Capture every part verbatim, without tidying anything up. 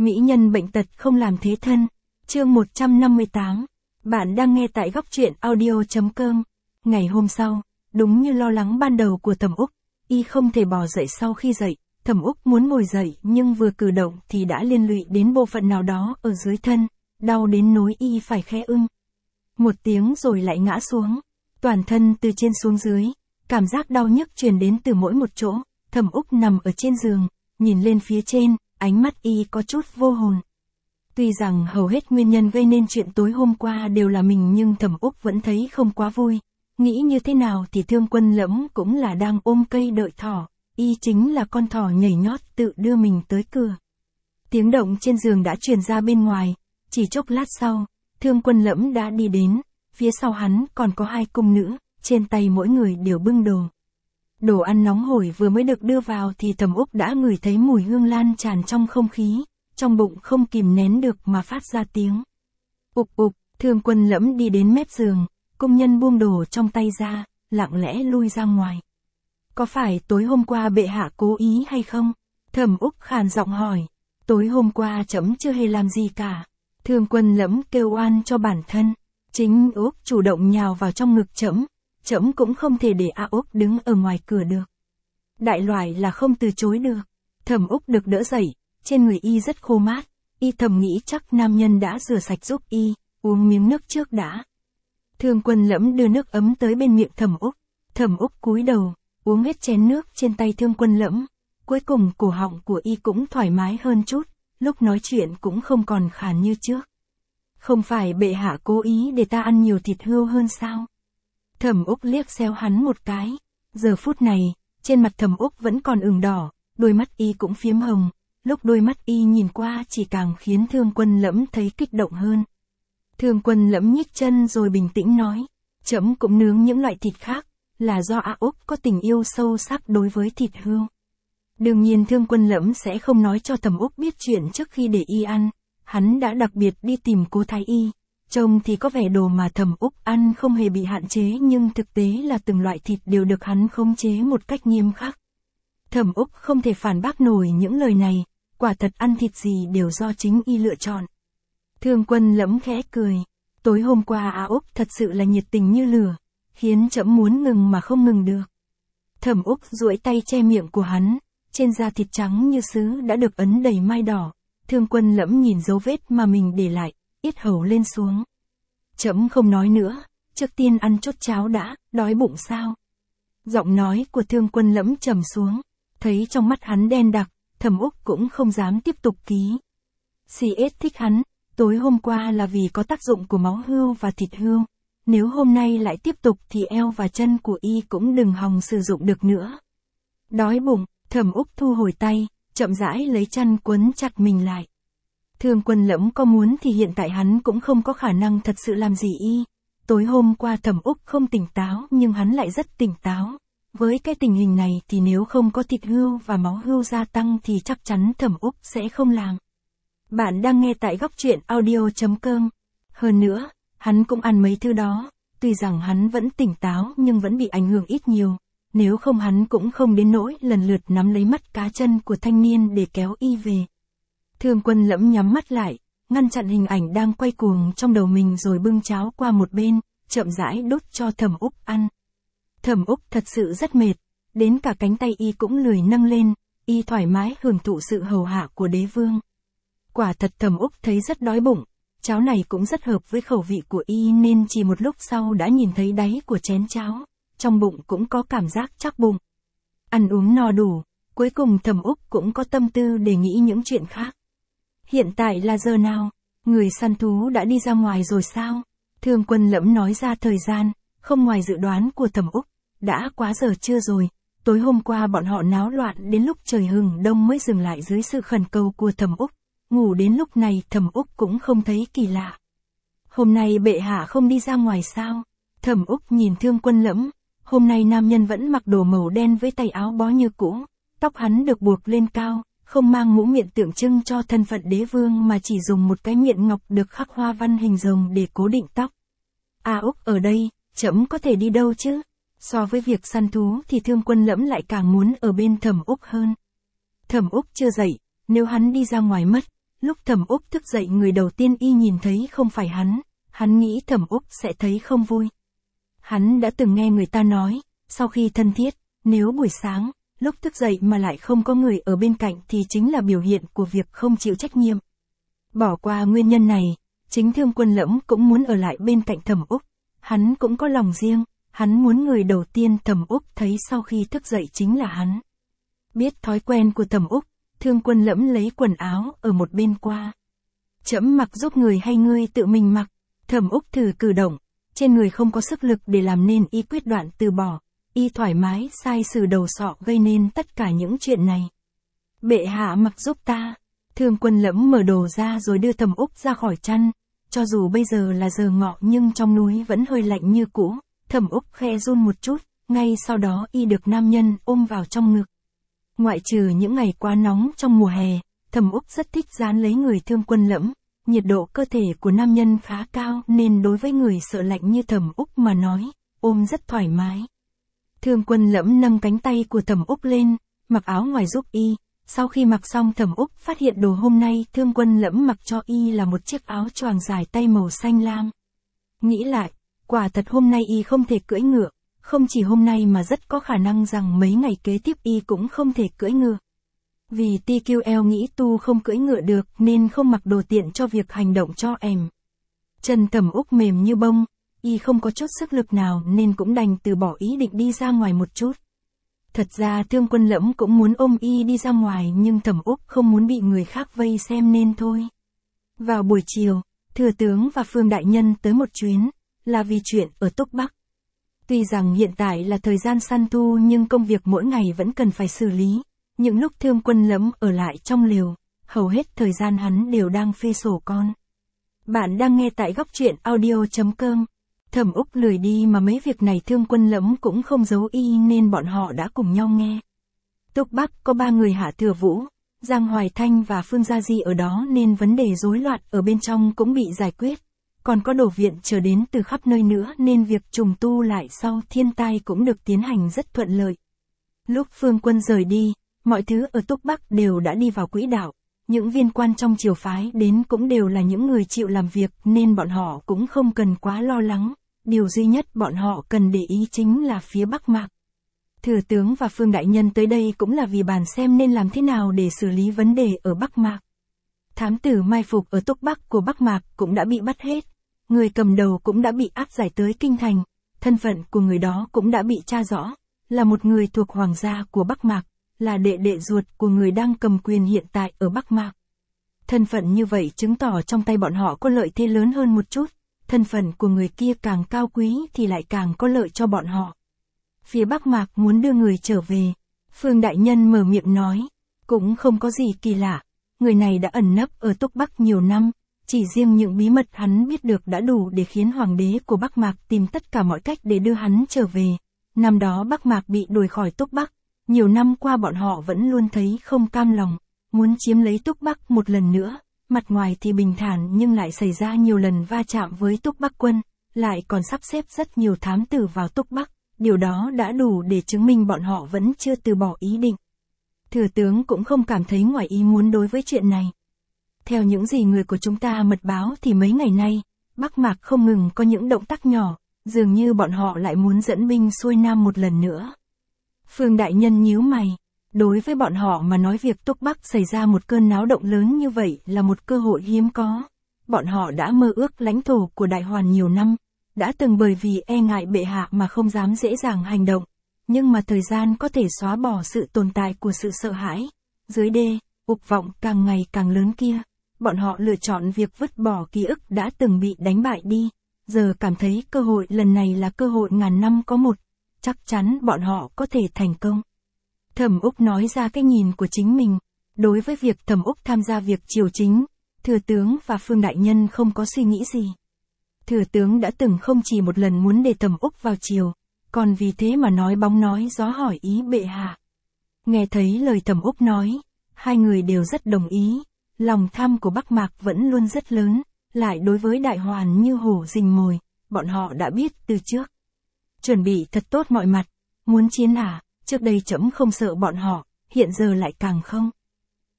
Mỹ nhân bệnh tật không làm thế thân. Chương một trăm năm mươi tám. Bạn đang nghe tại góc truyện audio.com. Ngày hôm sau, đúng như lo lắng ban đầu của Thẩm Úc, y không thể bò dậy sau khi dậy. Thẩm Úc muốn ngồi dậy nhưng vừa cử động thì đã liên lụy đến bộ phận nào đó ở dưới thân, đau đến nỗi y phải khẽ ưng một tiếng rồi lại ngã xuống. Toàn thân từ trên xuống dưới, cảm giác đau nhức truyền đến từ mỗi một chỗ. Thẩm Úc nằm ở trên giường, nhìn lên phía trên, ánh mắt y có chút vô hồn. Tuy rằng hầu hết nguyên nhân gây nên chuyện tối hôm qua đều là mình nhưng Thẩm Úc vẫn thấy không quá vui. Nghĩ như thế nào thì Thương Quân Lẫm cũng là đang ôm cây đợi thỏ, y chính là con thỏ nhảy nhót tự đưa mình tới cửa. Tiếng động trên giường đã truyền ra bên ngoài, chỉ chốc lát sau, Thương Quân Lẫm đã đi đến, phía sau hắn còn có hai cung nữ, trên tay mỗi người đều bưng đồ. Đồ ăn nóng hổi vừa mới được đưa vào thì Thẩm Úc đã ngửi thấy mùi hương lan tràn trong không khí, trong bụng không kìm nén được mà phát ra tiếng ục ục. Thương Quân Lẫm đi đến mép giường, công nhân buông đồ trong tay ra, lặng lẽ lui ra ngoài. Có phải tối hôm qua bệ hạ cố ý hay không? Thẩm Úc khàn giọng hỏi. Tối hôm qua trẫm chưa hề làm gì cả. Thương Quân Lẫm kêu oan cho bản thân. Chính Úc chủ động nhào vào trong ngực trẫm, trẫm cũng không thể để A Úc đứng ở ngoài cửa được. Đại loại là không từ chối được. Thẩm Úc được đỡ dậy, trên người y rất khô mát, y thầm nghĩ chắc nam nhân đã rửa sạch giúp y, uống miếng nước trước đã. Thương Quân Lẫm đưa nước ấm tới bên miệng Thẩm Úc, Thẩm Úc cúi đầu, uống hết chén nước trên tay Thương Quân Lẫm, cuối cùng cổ họng của y cũng thoải mái hơn chút, lúc nói chuyện cũng không còn khàn như trước. Không phải bệ hạ cố ý để ta ăn nhiều thịt hươu hơn sao? Thẩm Úc liếc xéo hắn một cái, giờ phút này, trên mặt Thẩm Úc vẫn còn ửng đỏ, đôi mắt y cũng phiếm hồng, lúc đôi mắt y nhìn qua chỉ càng khiến Thương Quân Lẫm thấy kích động hơn. Thương Quân Lẫm nhích chân rồi bình tĩnh nói, trẫm cũng nướng những loại thịt khác, là do A Úc có tình yêu sâu sắc đối với thịt hươu. Đương nhiên Thương Quân Lẫm sẽ không nói cho Thẩm Úc biết chuyện trước khi để y ăn, hắn đã đặc biệt đi tìm Cố Thái Y. Trông thì có vẻ đồ mà Thẩm Úc ăn không hề bị hạn chế nhưng thực tế là từng loại thịt đều được hắn khống chế một cách nghiêm khắc. Thẩm Úc không thể phản bác nổi những lời này, quả thật ăn thịt gì đều do chính y lựa chọn. Thương Quân Lẫm khẽ cười, tối hôm qua A Úc thật sự là nhiệt tình như lửa, khiến trẫm muốn ngừng mà không ngừng được. Thẩm Úc duỗi tay che miệng của hắn, trên da thịt trắng như sứ đã được ấn đầy mai đỏ. Thương Quân Lẫm nhìn dấu vết mà mình để lại, yết hầu lên xuống. Trẫm không nói nữa, trước tiên ăn chút cháo đã, đói bụng sao? Giọng nói của Thương Quân Lẫm trầm xuống, thấy trong mắt hắn đen đặc, Thẩm Úc cũng không dám tiếp tục ký. xê ét thích hắn, tối hôm qua là vì có tác dụng của máu hươu và thịt hươu. Nếu hôm nay lại tiếp tục thì eo và chân của y cũng đừng hòng sử dụng được nữa. Đói bụng, Thẩm Úc thu hồi tay, chậm rãi lấy chăn quấn chặt mình lại. Thương Quân Lẫm có muốn thì hiện tại hắn cũng không có khả năng thật sự làm gì y. Tối hôm qua Thẩm Úc không tỉnh táo nhưng hắn lại rất tỉnh táo. Với cái tình hình này thì nếu không có thịt hươu và máu hươu gia tăng thì chắc chắn Thẩm Úc sẽ không làm. Bạn đang nghe tại góc truyện audio.com. Hơn nữa, hắn cũng ăn mấy thứ đó, tuy rằng hắn vẫn tỉnh táo nhưng vẫn bị ảnh hưởng ít nhiều. Nếu không hắn cũng không đến nỗi lần lượt nắm lấy mắt cá chân của thanh niên để kéo y về. Thương Quân Lẫm nhắm mắt lại, ngăn chặn hình ảnh đang quay cuồng trong đầu mình rồi bưng cháo qua một bên, chậm rãi đút cho Thẩm Úc ăn. Thẩm Úc thật sự rất mệt, đến cả cánh tay y cũng lười nâng lên, y thoải mái hưởng thụ sự hầu hạ của đế vương. Quả thật Thẩm Úc thấy rất đói bụng, cháo này cũng rất hợp với khẩu vị của y nên chỉ một lúc sau đã nhìn thấy đáy của chén cháo, trong bụng cũng có cảm giác chắc bụng. Ăn uống no đủ, cuối cùng Thẩm Úc cũng có tâm tư để nghĩ những chuyện khác. Hiện tại là giờ nào? Người săn thú đã đi ra ngoài rồi sao? Thương Quân Lẫm nói ra thời gian, không ngoài dự đoán của Thẩm Úc, đã quá giờ trưa rồi. Tối hôm qua bọn họ náo loạn đến lúc trời hừng đông mới dừng lại dưới sự khẩn cầu của Thẩm Úc. Ngủ đến lúc này Thẩm Úc cũng không thấy kỳ lạ. Hôm nay bệ hạ không đi ra ngoài sao? Thẩm Úc nhìn Thương Quân Lẫm, hôm nay nam nhân vẫn mặc đồ màu đen với tay áo bó như cũ, tóc hắn được buộc lên cao, không mang mũ miệng tượng trưng cho thân phận đế vương mà chỉ dùng một cái miệng ngọc được khắc hoa văn hình rồng để cố định tóc. A Úc ở đây, trẫm có thể đi đâu chứ? So với việc săn thú thì Thương Quân Lẫm lại càng muốn ở bên Thẩm Úc hơn. Thẩm Úc chưa dậy, nếu hắn đi ra ngoài mất, Lúc Thẩm Úc thức dậy người đầu tiên y nhìn thấy không phải hắn, hắn nghĩ Thẩm Úc sẽ thấy không vui. Hắn đã từng nghe người ta nói, sau khi thân thiết, nếu buổi sáng, lúc thức dậy mà lại không có người ở bên cạnh thì chính là biểu hiện của việc không chịu trách nhiệm. Bỏ qua nguyên nhân này, chính Thương Quân Lẫm cũng muốn ở lại bên cạnh Thẩm Úc, hắn cũng có lòng riêng, hắn muốn người đầu tiên Thẩm Úc thấy sau khi thức dậy chính là hắn. Biết thói quen của Thẩm Úc, Thương Quân Lẫm lấy quần áo ở một bên qua. Trẫm mặc giúp người hay ngươi tự mình mặc? Thẩm Úc thử cử động, trên người không có sức lực để làm nên y quyết đoạn từ bỏ, y thoải mái sai sử đầu sọ gây nên tất cả những chuyện này. Bệ hạ mặc giúp ta. Thương Quân Lẫm mở đồ ra rồi đưa Thẩm Úc ra khỏi chăn, cho dù bây giờ là giờ ngọ nhưng trong núi vẫn hơi lạnh như cũ. Thẩm Úc khe run một chút, ngay sau đó y được nam nhân ôm vào trong ngực. Ngoại trừ những ngày quá nóng trong mùa hè, Thẩm Úc rất thích dán lấy người Thương Quân Lẫm, nhiệt độ cơ thể của nam nhân khá cao nên đối với người sợ lạnh như Thẩm Úc mà nói, ôm rất thoải mái. Thương Quân Lẫm nâng cánh tay của Thẩm Úc lên, mặc áo ngoài giúp y, sau khi mặc xong Thẩm Úc phát hiện đồ hôm nay Thương Quân Lẫm mặc cho y là một chiếc áo choàng dài tay màu xanh lam. Nghĩ lại, quả thật hôm nay y không thể cưỡi ngựa, không chỉ hôm nay mà rất có khả năng rằng mấy ngày kế tiếp y cũng không thể cưỡi ngựa. Vì tê quy lờ nghĩ tu không cưỡi ngựa được nên không mặc đồ tiện cho việc hành động cho em. Chân Thẩm Úc mềm như bông, y không có chút sức lực nào nên cũng đành từ bỏ ý định đi ra ngoài một chút. Thật ra Thương Quân Lẫm cũng muốn ôm y đi ra ngoài nhưng Thẩm Úc không muốn bị người khác vây xem nên thôi. Vào buổi chiều, Thừa tướng và Phương Đại Nhân tới một chuyến, là vì chuyện ở Túc Bắc. Tuy rằng hiện tại là thời gian săn thu nhưng công việc mỗi ngày vẫn cần phải xử lý. Những lúc Thương Quân Lẫm ở lại trong lều, hầu hết thời gian hắn đều đang phê sổ con. Bạn đang nghe tại góc truyện audio chấm com. Thẩm Úc lười đi mà mấy việc này Thương Quân Lẫm cũng không giấu y nên bọn họ đã cùng nhau nghe. Túc Bắc có ba người Hạ Thừa Vũ, Giang Hoài Thanh và Phương Gia Di ở đó nên vấn đề rối loạn ở bên trong cũng bị giải quyết. Còn có đổ viện trở đến từ khắp nơi nữa nên việc trùng tu lại sau thiên tai cũng được tiến hành rất thuận lợi. Lúc Phương Quân rời đi, mọi thứ ở Túc Bắc đều đã đi vào quỹ đạo. Những viên quan trong triều phái đến cũng đều là những người chịu làm việc nên bọn họ cũng không cần quá lo lắng. Điều duy nhất bọn họ cần để ý chính là phía Bắc Mạc. Thừa tướng và Phương Đại Nhân tới đây cũng là vì bàn xem nên làm thế nào để xử lý vấn đề ở Bắc Mạc. Thám tử mai phục ở Túc Bắc của Bắc Mạc cũng đã bị bắt hết. Người cầm đầu cũng đã bị áp giải tới Kinh Thành. Thân phận của người đó cũng đã bị tra rõ. Là một người thuộc hoàng gia của Bắc Mạc. Là đệ đệ ruột của người đang cầm quyền hiện tại ở Bắc Mạc. Thân phận như vậy chứng tỏ trong tay bọn họ có lợi thế lớn hơn một chút. Thân phận của người kia càng cao quý thì lại càng có lợi cho bọn họ. Phía Bắc Mạc muốn đưa người trở về. Phương Đại Nhân mở miệng nói. Cũng không có gì kỳ lạ. Người này đã ẩn nấp ở Túc Bắc nhiều năm. Chỉ riêng những bí mật hắn biết được đã đủ để khiến hoàng đế của Bắc Mạc tìm tất cả mọi cách để đưa hắn trở về. Năm đó Bắc Mạc bị đuổi khỏi Túc Bắc. Nhiều năm qua bọn họ vẫn luôn thấy không cam lòng. Muốn chiếm lấy Túc Bắc một lần nữa. Mặt ngoài thì bình thản nhưng lại xảy ra nhiều lần va chạm với Túc Bắc quân, lại còn sắp xếp rất nhiều thám tử vào Túc Bắc, điều đó đã đủ để chứng minh bọn họ vẫn chưa từ bỏ ý định. Thừa tướng cũng không cảm thấy ngoài ý muốn đối với chuyện này. Theo những gì người của chúng ta mật báo thì mấy ngày nay, Bắc Mạc không ngừng có những động tác nhỏ, dường như bọn họ lại muốn dẫn binh xuôi nam một lần nữa. Phương Đại Nhân nhíu mày. Đối với bọn họ mà nói việc Túc Bắc xảy ra một cơn náo động lớn như vậy là một cơ hội hiếm có. Bọn họ đã mơ ước lãnh thổ của Đại Hoàn nhiều năm, đã từng bởi vì e ngại bệ hạ mà không dám dễ dàng hành động. Nhưng mà thời gian có thể xóa bỏ sự tồn tại của sự sợ hãi. Dưới đê, ục vọng càng ngày càng lớn kia, bọn họ lựa chọn việc vứt bỏ ký ức đã từng bị đánh bại đi. Giờ cảm thấy cơ hội lần này là cơ hội ngàn năm có một. Chắc chắn bọn họ có thể thành công. Thẩm Úc nói ra cái nhìn của chính mình. Đối với việc Thẩm Úc tham gia việc triều chính, Thừa tướng và Phương Đại Nhân không có suy nghĩ gì. Thừa tướng đã từng không chỉ một lần muốn để Thẩm Úc vào triều, còn vì thế mà nói bóng nói gió hỏi ý bệ hạ. Nghe thấy lời Thẩm Úc nói, hai người đều rất đồng ý. Lòng tham của Bắc Mạc vẫn luôn rất lớn, lại đối với Đại Hoàn như hổ rình mồi, bọn họ đã biết từ trước. Chuẩn bị thật tốt mọi mặt, muốn chiến à? Trước đây trẫm không sợ bọn họ, hiện giờ lại càng không.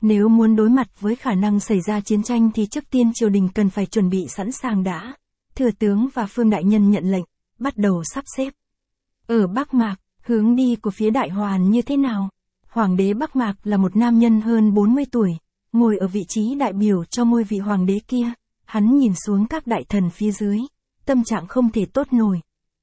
Nếu muốn đối mặt với khả năng xảy ra chiến tranh thì trước tiên triều đình cần phải chuẩn bị sẵn sàng đã. Thừa tướng và Phương đại nhân nhận lệnh, bắt đầu sắp xếp. Ở Bắc Mạc, hướng đi của phía Đại Hoàn như thế nào? Hoàng đế Bắc Mạc là một nam nhân hơn bốn mươi tuổi, ngồi ở vị trí đại biểu cho ngôi vị hoàng đế kia. Hắn nhìn xuống các đại thần phía dưới, tâm trạng không thể tốt nổi.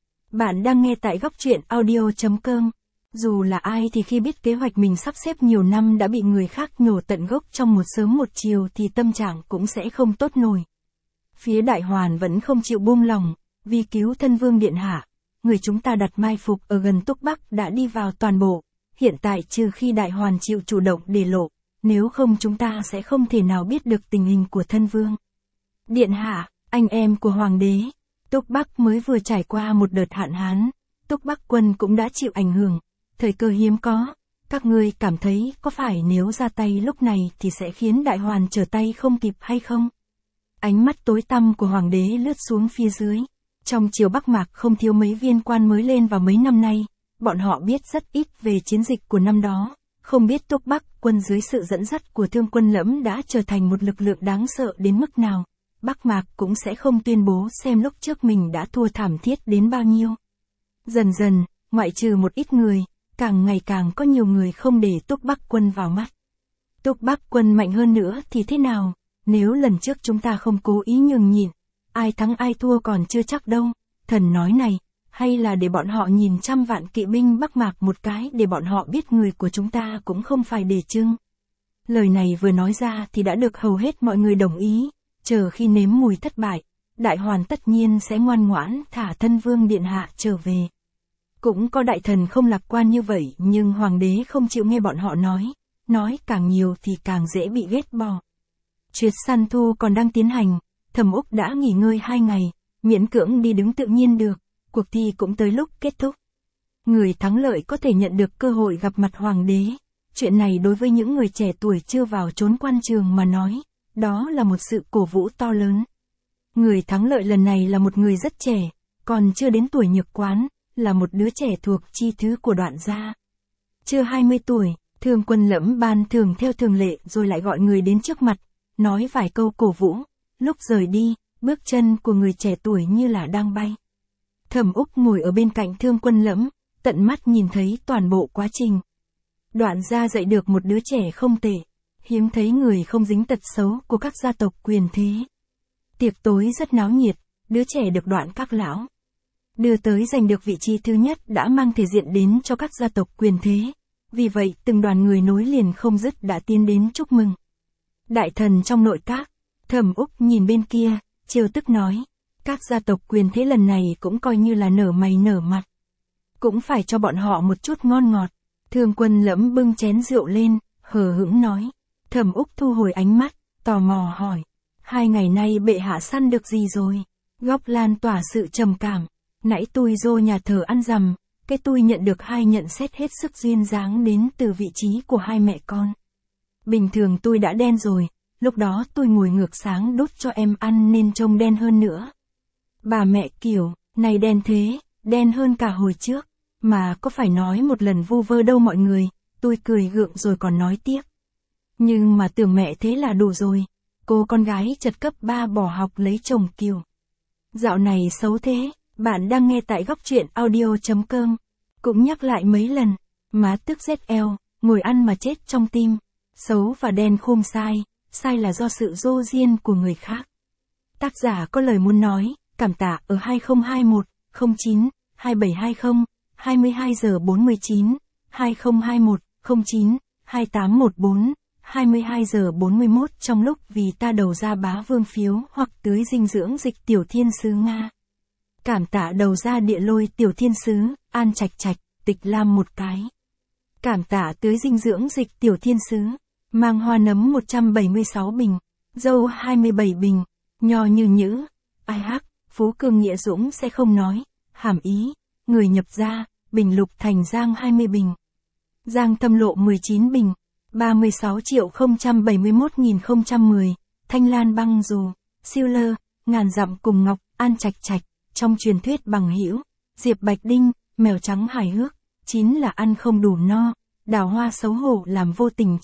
Bạn đang nghe tại góc truyện audio chấm com. Dù là ai thì khi biết kế hoạch mình sắp xếp nhiều năm đã bị người khác nhổ tận gốc trong một sớm một chiều thì tâm trạng cũng sẽ không tốt nổi. Phía Đại Hoàn vẫn không chịu buông lòng, vì cứu thân vương điện hạ, người chúng ta đặt mai phục ở gần Túc Bắc đã đi vào toàn bộ. Hiện tại trừ khi Đại Hoàn chịu chủ động để lộ, nếu không chúng ta sẽ không thể nào biết được tình hình của thân vương. Điện hạ, anh em của hoàng đế, Túc Bắc mới vừa trải qua một đợt hạn hán, Túc Bắc quân cũng đã chịu ảnh hưởng, thời cơ hiếm có, các ngươi cảm thấy có phải nếu ra tay lúc này thì sẽ khiến Đại Hoàn trở tay không kịp hay không? Ánh mắt tối tăm của hoàng đế lướt xuống phía dưới, trong triều Bắc Mạc không thiếu mấy viên quan mới lên vào mấy năm nay, bọn họ biết rất ít về chiến dịch của năm đó, không biết Túc Bắc quân dưới sự dẫn dắt của Thương Quân Lẫm đã trở thành một lực lượng đáng sợ đến mức nào. Bắc Mạc cũng sẽ không tuyên bố xem lúc trước mình đã thua thảm thiết đến bao nhiêu. Dần dần, ngoại trừ một ít người, càng ngày càng có nhiều người không để Túc Bắc quân vào mắt. Túc Bắc quân mạnh hơn nữa thì thế nào? Nếu lần trước chúng ta không cố ý nhường nhịn, ai thắng ai thua còn chưa chắc đâu. Thần nói này, hay là để bọn họ nhìn trăm vạn kỵ binh Bắc Mạc một cái để bọn họ biết người của chúng ta cũng không phải để trưng. Lời này vừa nói ra thì đã được hầu hết mọi người đồng ý. Chờ khi nếm mùi thất bại, Đại Hoàn tất nhiên sẽ ngoan ngoãn thả thân vương điện hạ trở về. Cũng có đại thần không lạc quan như vậy nhưng hoàng đế không chịu nghe bọn họ nói, nói càng nhiều thì càng dễ bị ghét bỏ. Chuyến săn thu còn đang tiến hành, Thẩm Úc đã nghỉ ngơi hai ngày, miễn cưỡng đi đứng tự nhiên được, cuộc thi cũng tới lúc kết thúc. Người thắng lợi có thể nhận được cơ hội gặp mặt hoàng đế, chuyện này đối với những người trẻ tuổi chưa vào trốn quan trường mà nói, đó là một sự cổ vũ to lớn. Người thắng lợi lần này là một người rất trẻ, còn chưa đến tuổi nhược quán, là một đứa trẻ thuộc chi thứ của Đoạn gia. Chưa hai mươi tuổi, Thương Quân Lẫm ban thưởng theo thường lệ rồi lại gọi người đến trước mặt, nói vài câu cổ vũ, lúc rời đi, bước chân của người trẻ tuổi như là đang bay. Thẩm Úc ngồi ở bên cạnh Thương Quân Lẫm, tận mắt nhìn thấy toàn bộ quá trình. Đoạn gia dạy được một đứa trẻ không tệ, hiếm thấy người không dính tật xấu của các gia tộc quyền thế. Tiệc tối rất náo nhiệt, đứa trẻ được Đoạn các lão đưa tới giành được vị trí thứ nhất đã mang thể diện đến cho các gia tộc quyền thế. Vì vậy từng đoàn người nối liền không dứt đã tiến đến chúc mừng. Đại thần trong nội các, Thẩm Úc nhìn bên kia, trêu tức nói, các gia tộc quyền thế lần này cũng coi như là nở mày nở mặt. Cũng phải cho bọn họ một chút ngon ngọt. Thương Quân Lẫm bưng chén rượu lên, hờ hững nói. Thẩm Úc thu hồi ánh mắt, tò mò hỏi, hai ngày nay bệ hạ săn được gì rồi? Góc lan tỏa sự trầm cảm. Nãy tôi dô nhà thờ ăn rằm, cái tôi nhận được hai nhận xét hết sức duyên dáng đến từ vị trí của hai mẹ con. Bình thường tôi đã đen rồi, lúc đó tôi ngồi ngược sáng đốt cho em ăn nên trông đen hơn nữa. Bà mẹ kiểu, này đen thế, đen hơn cả hồi trước, mà có phải nói một lần vu vơ đâu mọi người, tôi cười gượng rồi còn nói tiếp. Nhưng mà tưởng mẹ thế là đủ rồi, cô con gái chật cấp ba bỏ học lấy chồng kiểu. Dạo này xấu thế. Bạn đang nghe tại góc truyện audio chấm com. Cũng nhắc lại mấy lần, má tức rét eo, ngồi ăn mà chết trong tim. Xấu và đen không sai, sai là do sự dô diên của người khác. Tác giả có lời muốn nói, cảm tạ ở hai không hai một không chín hai bảy hai không, hai mươi hai giờ bốn mươi chín, hai không hai một không chín hai tám một bốn, hai mươi hai giờ bốn mươi mốt trong lúc vì ta đầu ra bá vương phiếu hoặc tưới dinh dưỡng dịch tiểu thiên sứ Nga. Cảm tạ đầu ra địa lôi tiểu thiên sứ, An Trạch Trạch, Tịch Lam một cái. Cảm tạ tưới dinh dưỡng dịch tiểu thiên sứ, mang hoa nấm một trăm bảy mươi sáu bình, dâu hai mươi bảy bình, nho như nhữ, ai hắc, Phú Cương Nghĩa Dũng sẽ không nói, hàm ý, người nhập gia, Bình Lục Thành Giang hai mươi bình. Giang Thâm Lộ mười chín bình, ba mươi sáu triệu không trăm bảy mươi mốt nghìn không trăm mười, Thanh Lan Băng Dù, Siêu Lơ, Ngàn Dặm Cùng Ngọc, An Trạch Trạch. Trong truyền thuyết bằng hữu, Diệp Bạch Đinh, mèo trắng hài hước, chín là ăn không đủ no, đào hoa xấu hổ làm vô tình chết,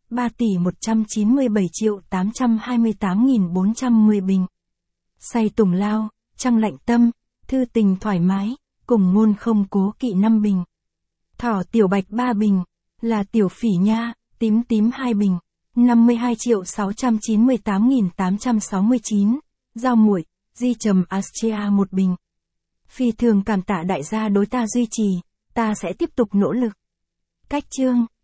ba tỷ một trăm chín mươi bảy triệu tám trăm hai mươi tám nghìn bốn trăm mười bình. Say tùng lao, trăng lạnh tâm, thư tình thoải mái, cùng ngôn không cố kỵ năm bình. Thỏ tiểu bạch ba bình, là tiểu phỉ nha, tím tím hai bình, năm mươi hai triệu sáu trăm chín mươi tám nghìn tám trăm sáu mươi chín, dao muội, di trầm Astrea một bình. Phi thường cảm tạ đại gia đối ta duy trì, ta sẽ tiếp tục nỗ lực. Cách chương